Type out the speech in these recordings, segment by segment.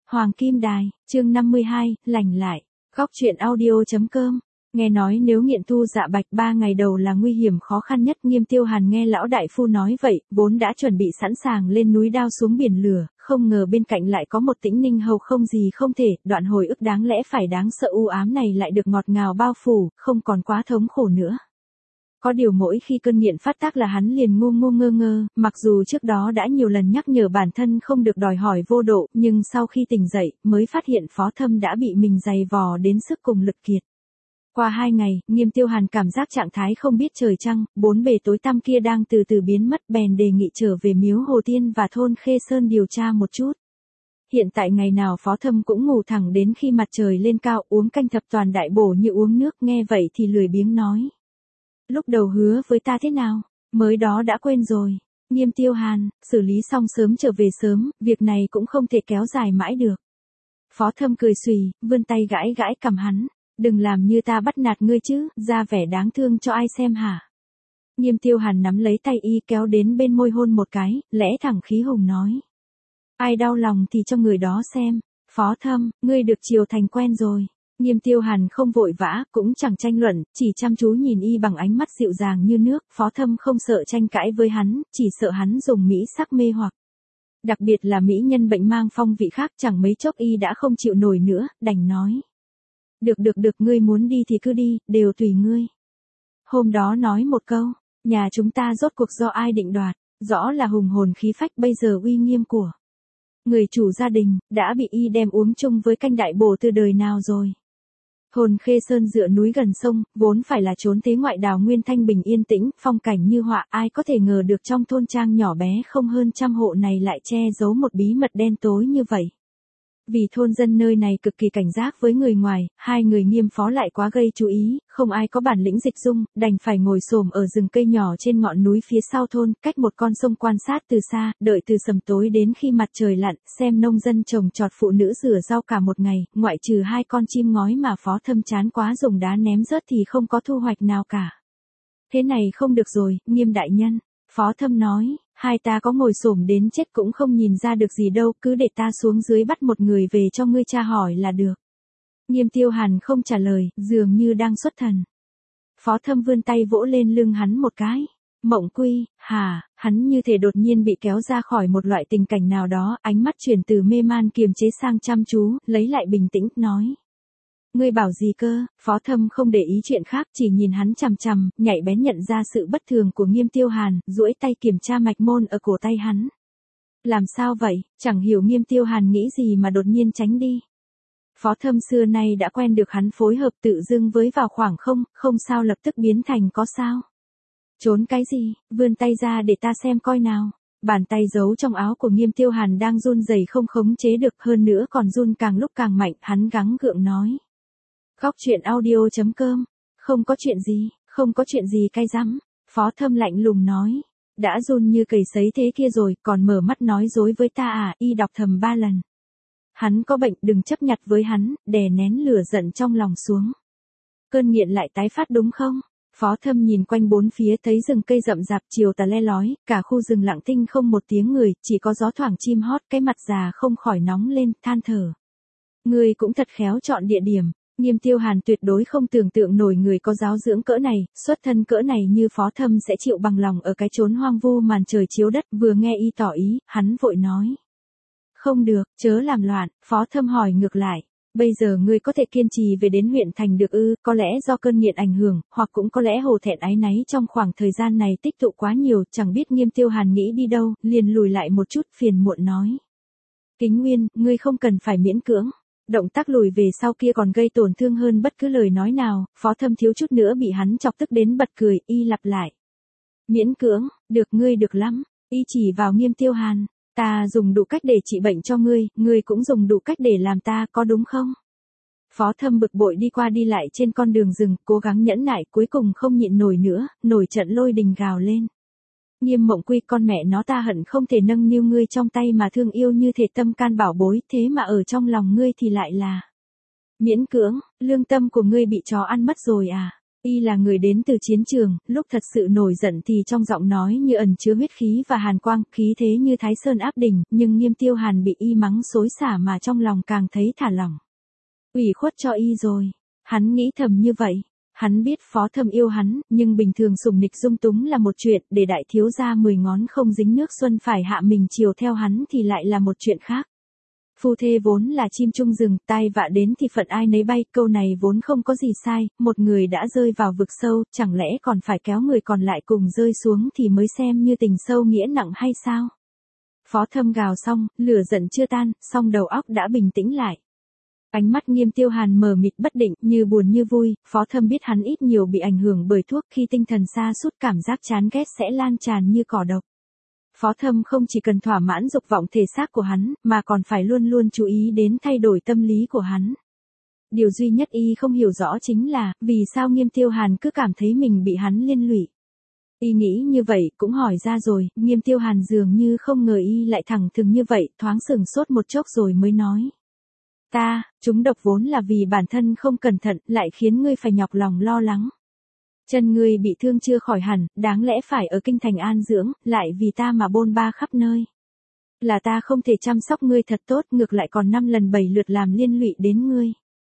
Hoàng Kim Đài, chương 52, lành lại. Góc truyện audio.com. Nghe nói nếu nghiện thu dạ bạch 3 ngày đầu là nguy hiểm khó khăn nhất. Nghiêm Tiêu Hàn nghe lão đại phu nói vậy, vốn đã chuẩn bị sẵn sàng lên núi đao xuống biển lửa, không ngờ bên cạnh lại có một Tĩnh Ninh hầu không gì không thể, đoạn hồi ức đáng lẽ phải đáng sợ u ám này lại được ngọt ngào bao phủ, không còn quá thống khổ nữa. Có điều mỗi khi cơn nghiện phát tác là hắn liền ngu ngu ngơ ngơ, mặc dù trước đó đã nhiều lần nhắc nhở bản thân không được đòi hỏi vô độ, nhưng sau khi tỉnh dậy, mới phát hiện Phó Thâm đã bị mình giày vò đến sức cùng lực kiệt. Qua 2 ngày, Nghiêm Tiêu Hàn cảm giác trạng thái không biết trời trăng, bốn bề tối tăm kia đang từ từ biến mất, bèn đề nghị trở về miếu Hồ Tiên và thôn Khê Sơn điều tra một chút. Hiện tại ngày nào Phó Thâm cũng ngủ thẳng đến khi mặt trời lên cao, uống canh thập toàn đại bổ như uống nước, nghe vậy thì lười biếng nói. Lúc đầu hứa với ta thế nào, mới đó đã quên rồi. Nghiêm Tiêu Hàn, xử lý xong sớm trở về sớm, việc này cũng không thể kéo dài mãi được. Phó Thâm cười xùy, vươn tay gãi gãi cằm hắn. Đừng làm như ta bắt nạt ngươi chứ, ra vẻ đáng thương cho ai xem hả. Nghiêm Tiêu Hàn nắm lấy tay y kéo đến bên môi hôn một cái, lẽ thẳng khí hùng nói. Ai đau lòng thì cho người đó xem. Phó Thâm, ngươi được chiều thành quen rồi. Nghiêm Tiêu Hàn không vội vã, cũng chẳng tranh luận, chỉ chăm chú nhìn y bằng ánh mắt dịu dàng như nước. Phó Thâm không sợ tranh cãi với hắn, chỉ sợ hắn dùng mỹ sắc mê hoặc. Đặc biệt là mỹ nhân bệnh mang phong vị khác, chẳng mấy chốc y đã không chịu nổi nữa, đành nói. Được, ngươi muốn đi thì cứ đi, đều tùy ngươi. Hôm đó nói một câu, nhà chúng ta rốt cuộc do ai định đoạt, rõ là hùng hồn khí phách, bây giờ uy nghiêm của người chủ gia đình, đã bị y đem uống chung với canh đại bổ từ đời nào rồi. Hồn Khê Sơn dựa núi gần sông, vốn phải là chốn thế ngoại đào nguyên thanh bình yên tĩnh, phong cảnh như họa, ai có thể ngờ được trong thôn trang nhỏ bé không hơn 100 hộ này lại che giấu một bí mật đen tối như vậy. Vì thôn dân nơi này cực kỳ cảnh giác với người ngoài, hai người Nghiêm Phó lại quá gây chú ý, không ai có bản lĩnh dịch dung, đành phải ngồi xổm ở rừng cây nhỏ trên ngọn núi phía sau thôn, cách một con sông quan sát từ xa, đợi từ sầm tối đến khi mặt trời lặn, xem nông dân trồng trọt phụ nữ rửa rau cả một ngày, ngoại trừ 2 con chim ngói mà Phó Thâm chán quá dùng đá ném rớt thì không có thu hoạch nào cả. Thế này không được rồi, Nghiêm đại nhân. Phó Thâm nói, hai ta có ngồi xổm đến chết cũng không nhìn ra được gì đâu, cứ để ta xuống dưới bắt một người về cho ngươi tra hỏi là được. Nghiêm Tiêu Hàn không trả lời, dường như đang xuất thần. Phó Thâm vươn tay vỗ lên lưng hắn một cái. Mộng Quy, hả, hắn như thể đột nhiên bị kéo ra khỏi một loại tình cảnh nào đó, ánh mắt chuyển từ mê man kiềm chế sang chăm chú, lấy lại bình tĩnh, nói. Ngươi bảo gì cơ? Phó Thâm không để ý chuyện khác, chỉ nhìn hắn chằm chằm, nhạy bén nhận ra sự bất thường của Nghiêm Tiêu Hàn, duỗi tay kiểm tra mạch môn ở cổ tay hắn. Làm sao vậy? Chẳng hiểu Nghiêm Tiêu Hàn nghĩ gì mà đột nhiên tránh đi. Phó Thâm xưa nay đã quen được hắn phối hợp tự dưng với vào khoảng không sao lập tức biến thành có sao. Trốn cái gì? Vươn tay ra để ta xem coi nào. Bàn tay giấu trong áo của Nghiêm Tiêu Hàn đang run rẩy không khống chế được, hơn nữa còn run càng lúc càng mạnh, hắn gắng gượng nói. Góc truyện audio.com. Không có chuyện gì cay rắm. Phó Thâm lạnh lùng nói. Đã run như cầy sấy thế kia rồi, còn mở mắt nói dối với ta à, y đọc thầm 3 lần. Hắn có bệnh, đừng chấp nhặt với hắn, đè nén lửa giận trong lòng xuống. Cơn nghiện lại tái phát đúng không? Phó Thâm nhìn quanh bốn phía thấy rừng cây rậm rạp chiều tà le lói, cả khu rừng lặng thinh không một tiếng người, chỉ có gió thoảng chim hót, cái mặt già không khỏi nóng lên, than thở. Người cũng thật khéo chọn địa điểm. Nghiêm Tiêu Hàn tuyệt đối không tưởng tượng nổi người có giáo dưỡng cỡ này, xuất thân cỡ này như Phó Thâm sẽ chịu bằng lòng ở cái chốn hoang vu màn trời chiếu đất, vừa nghe y tỏ ý, hắn vội nói. Không được, chớ làm loạn. Phó Thâm hỏi ngược lại. Bây giờ ngươi có thể kiên trì về đến huyện thành được ư? Có lẽ do cơn nghiện ảnh hưởng, hoặc cũng có lẽ hổ thẹn áy náy trong khoảng thời gian này tích tụ quá nhiều, chẳng biết Nghiêm Tiêu Hàn nghĩ đi đâu, liền lùi lại một chút, phiền muộn nói. Kính Nguyên, ngươi không cần phải miễn cưỡng. Động tác lùi về sau kia còn gây tổn thương hơn bất cứ lời nói nào. Phó Thâm thiếu chút nữa bị hắn chọc tức đến bật cười, y lặp lại. Miễn cưỡng, được, ngươi được lắm. Y chỉ vào Nghiêm Tiêu Hàn. Ta dùng đủ cách để trị bệnh cho ngươi cũng dùng đủ cách để làm ta, có đúng không? Phó Thâm bực bội đi qua đi lại trên con đường rừng, cố gắng nhẫn nại, cuối cùng không nhịn nổi nữa, nổi trận lôi đình gào lên. Nghiêm Mộng Quy, con mẹ nó, ta hận không thể nâng niu ngươi trong tay mà thương yêu như thể tâm can bảo bối, thế mà ở trong lòng ngươi thì lại là miễn cưỡng, lương tâm của ngươi bị chó ăn mất rồi à? Y là người đến từ chiến trường, lúc thật sự nổi giận thì trong giọng nói như ẩn chứa huyết khí và hàn quang, khí thế như Thái Sơn áp đỉnh, nhưng Nghiêm Tiêu Hàn bị Y mắng xối xả mà trong lòng càng thấy thả lỏng. Ủy khuất cho Y rồi. Hắn nghĩ thầm như vậy. Hắn biết Phó Thâm yêu hắn, nhưng bình thường sủng nịch dung túng là một chuyện, để đại thiếu gia 10 ngón không dính nước xuân phải hạ mình chiều theo hắn thì lại là một chuyện khác. Phu thê vốn là chim chung rừng, tai vạ đến thì phận ai nấy bay, câu này vốn không có gì sai, một người đã rơi vào vực sâu, chẳng lẽ còn phải kéo người còn lại cùng rơi xuống thì mới xem như tình sâu nghĩa nặng hay sao? Phó Thâm gào xong, lửa giận chưa tan, song đầu óc đã bình tĩnh lại. Ánh mắt Nghiêm Tiêu Hàn mờ mịt bất định, như buồn như vui, Phó Thâm biết hắn ít nhiều bị ảnh hưởng bởi thuốc, khi tinh thần sa sút cảm giác chán ghét sẽ lan tràn như cỏ độc. Phó Thâm không chỉ cần thỏa mãn dục vọng thể xác của hắn, mà còn phải luôn luôn chú ý đến thay đổi tâm lý của hắn. Điều duy nhất Y không hiểu rõ chính là, vì sao Nghiêm Tiêu Hàn cứ cảm thấy mình bị hắn liên lụy. Y nghĩ như vậy, cũng hỏi ra rồi, Nghiêm Tiêu Hàn dường như không ngờ Y lại thẳng thừng như vậy, thoáng sửng sốt một chốc rồi mới nói. Chúng độc vốn là vì bản thân không cẩn thận, lại khiến ngươi phải nhọc lòng lo lắng. Chân ngươi bị thương chưa khỏi hẳn, đáng lẽ phải ở kinh thành an dưỡng, lại vì ta mà bôn ba khắp nơi. Là ta không thể chăm sóc ngươi thật tốt, ngược lại còn 5 lần 7 lượt làm liên lụy đến ngươi.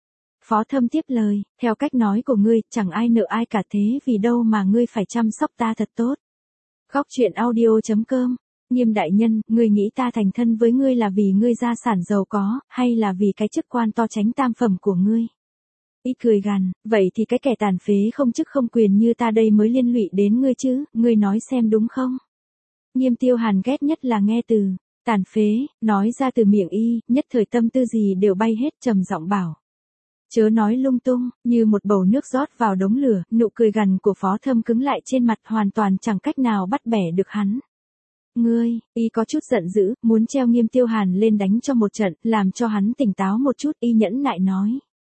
Phó Thâm tiếp lời, theo cách nói của ngươi, chẳng ai nợ ai cả, thế vì đâu mà ngươi phải chăm sóc ta thật tốt. Góc truyện audio.com. Nghiêm đại nhân, ngươi nghĩ ta thành thân với ngươi là vì ngươi gia sản giàu có, hay là vì cái chức quan to chánh tam phẩm của ngươi? Y cười gằn, vậy thì cái kẻ tàn phế không chức không quyền như ta đây mới liên lụy đến ngươi chứ, ngươi nói xem đúng không? Nghiêm Tiêu Hàn ghét nhất là nghe từ tàn phế, nói ra từ miệng Y, nhất thời tâm tư gì đều bay hết, trầm giọng bảo. Chớ nói lung tung, như một bầu nước rót vào đống lửa, nụ cười gằn của Phó Thâm cứng lại trên mặt, hoàn toàn chẳng cách nào bắt bẻ được hắn. Ngươi, Y có chút giận dữ, muốn treo Nghiêm Tiêu Hàn lên đánh cho một trận, làm cho hắn tỉnh táo một chút. Y nhẫn nại nói.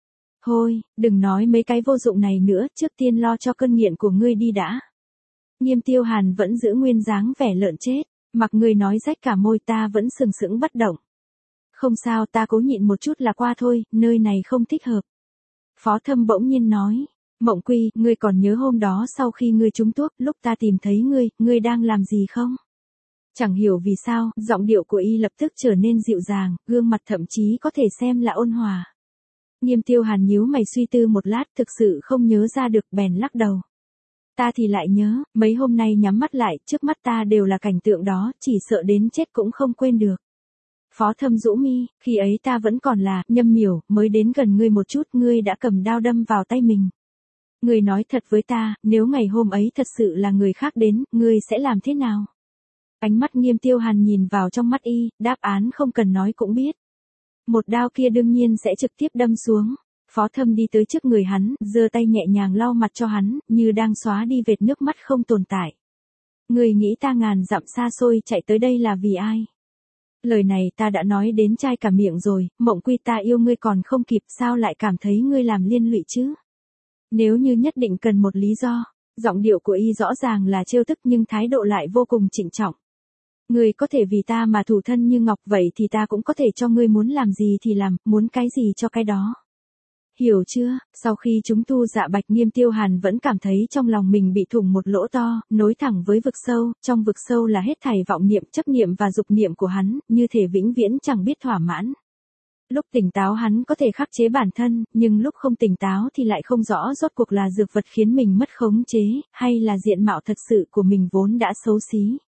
Thôi, đừng nói mấy cái vô dụng này nữa, trước tiên lo cho cơn nghiện của ngươi đi đã. Nghiêm Tiêu Hàn vẫn giữ nguyên dáng vẻ lợn chết, mặc ngươi nói rách cả môi, ta vẫn sừng sững bất động. Không sao, ta cố nhịn một chút là qua thôi, nơi này không thích hợp. Phó Thâm bỗng nhiên nói. Mộng Quy, ngươi còn nhớ hôm đó sau khi ngươi trúng thuốc, lúc ta tìm thấy ngươi đang làm gì không? Chẳng hiểu vì sao, giọng điệu của Y lập tức trở nên dịu dàng, gương mặt thậm chí có thể xem là ôn hòa. Nghiêm Tiêu Hàn nhíu mày suy tư một lát, thực sự không nhớ ra được, bèn lắc đầu. Ta thì lại nhớ, mấy hôm nay nhắm mắt lại, trước mắt ta đều là cảnh tượng đó, chỉ sợ đến chết cũng không quên được. Phó Thâm rũ mi, khi ấy ta vẫn còn là Nhâm Miểu, mới đến gần ngươi một chút, ngươi đã cầm đao đâm vào tay mình. Ngươi nói thật với ta, nếu ngày hôm ấy thật sự là người khác đến, ngươi sẽ làm thế nào? Ánh mắt Nghiêm Tiêu Hàn nhìn vào trong mắt Y, đáp án không cần nói cũng biết. Một đao kia đương nhiên sẽ trực tiếp đâm xuống. Phó Thâm đi tới trước người hắn, giơ tay nhẹ nhàng lau mặt cho hắn, như đang xóa đi vệt nước mắt không tồn tại. Ngươi nghĩ ta ngàn dặm xa xôi chạy tới đây là vì ai? Lời này ta đã nói đến chai cả miệng rồi, Mộng Quy, ta yêu ngươi còn không kịp, sao lại cảm thấy ngươi làm liên lụy chứ? Nếu như nhất định cần một lý do, giọng điệu của Y rõ ràng là trêu tức nhưng thái độ lại vô cùng trịnh trọng. Ngươi có thể vì ta mà thủ thân như ngọc, vậy thì ta cũng có thể cho ngươi muốn làm gì thì làm, muốn cái gì cho cái đó. Hiểu chưa? Sau khi chúng tu dạ bạch, Nghiêm Tiêu Hàn vẫn cảm thấy trong lòng mình bị thủng một lỗ to, nối thẳng với vực sâu, trong vực sâu là hết thảy vọng niệm, chấp niệm và dục niệm của hắn, như thể vĩnh viễn chẳng biết thỏa mãn. Lúc tỉnh táo hắn có thể khắc chế bản thân, nhưng lúc không tỉnh táo thì lại không rõ rốt cuộc là dược vật khiến mình mất khống chế, hay là diện mạo thật sự của mình vốn đã xấu xí.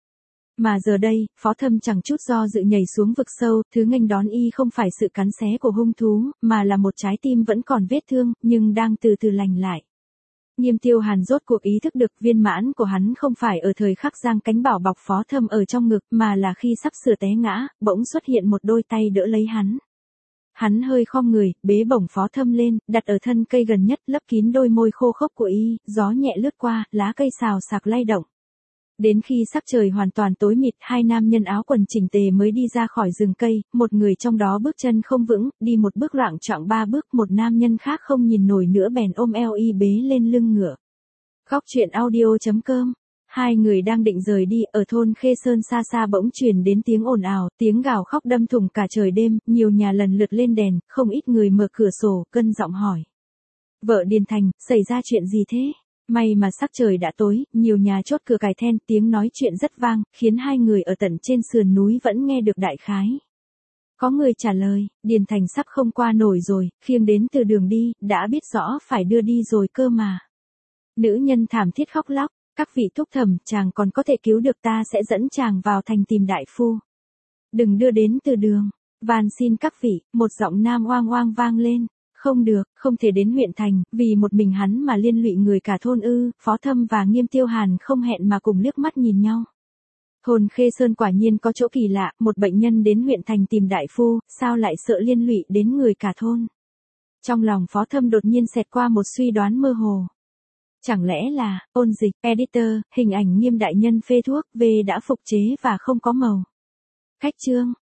Mà giờ đây, Phó Thâm chẳng chút do dự nhảy xuống vực sâu, thứ nghênh đón Y không phải sự cắn xé của hung thú, mà là một trái tim vẫn còn vết thương, nhưng đang từ từ lành lại. Nghiêm Tiêu Hàn rốt cuộc ý thức được viên mãn của hắn không phải ở thời khắc giang cánh bảo bọc Phó Thâm ở trong ngực, mà là khi sắp sửa té ngã, bỗng xuất hiện một đôi tay đỡ lấy hắn. Hắn hơi khom người, bế bổng Phó Thâm lên, đặt ở thân cây gần nhất, lấp kín đôi môi khô khốc của Y, gió nhẹ lướt qua, lá cây xào xạc lay động. Đến khi sắc trời hoàn toàn tối mịt, hai nam nhân áo quần chỉnh tề mới đi ra khỏi rừng cây, một người trong đó bước chân không vững, đi một bước loạng choạng 3 bước, một nam nhân khác không nhìn nổi nữa bèn ôm eo Y bế lên lưng ngựa. Góc truyện audio.com. Hai người đang định rời đi, ở thôn Khê Sơn xa xa bỗng truyền đến tiếng ồn ào, tiếng gào khóc đâm thủng cả trời đêm, nhiều nhà lần lượt lên đèn, không ít người mở cửa sổ, cân giọng hỏi. Vợ Điền Thành, xảy ra chuyện gì thế? May mà sắc trời đã tối, nhiều nhà chốt cửa cài then, tiếng nói chuyện rất vang, khiến hai người ở tận trên sườn núi vẫn nghe được đại khái. Có người trả lời, Điền Thành sắp không qua nổi rồi, khiêng đến từ đường đi, đã biết rõ phải đưa đi rồi cơ mà. Nữ nhân thảm thiết khóc lóc, các vị thúc thẩm, chàng còn có thể cứu được, ta sẽ dẫn chàng vào thành tìm đại phu. Đừng đưa đến từ đường, van xin các vị, một giọng nam oang oang vang lên. Không được, không thể đến huyện thành, vì một mình hắn mà liên lụy người cả thôn ư. Phó Thâm và Nghiêm Tiêu Hàn không hẹn mà cùng liếc mắt nhìn nhau. Thôn Khê Sơn quả nhiên có chỗ kỳ lạ, một bệnh nhân đến huyện thành tìm đại phu, sao lại sợ liên lụy đến người cả thôn. Trong lòng Phó Thâm đột nhiên xẹt qua một suy đoán mơ hồ. Chẳng lẽ là, ôn dịch, editor, hình ảnh Nghiêm đại nhân phê thuốc, về đã phục chế và không có màu. Khách chương.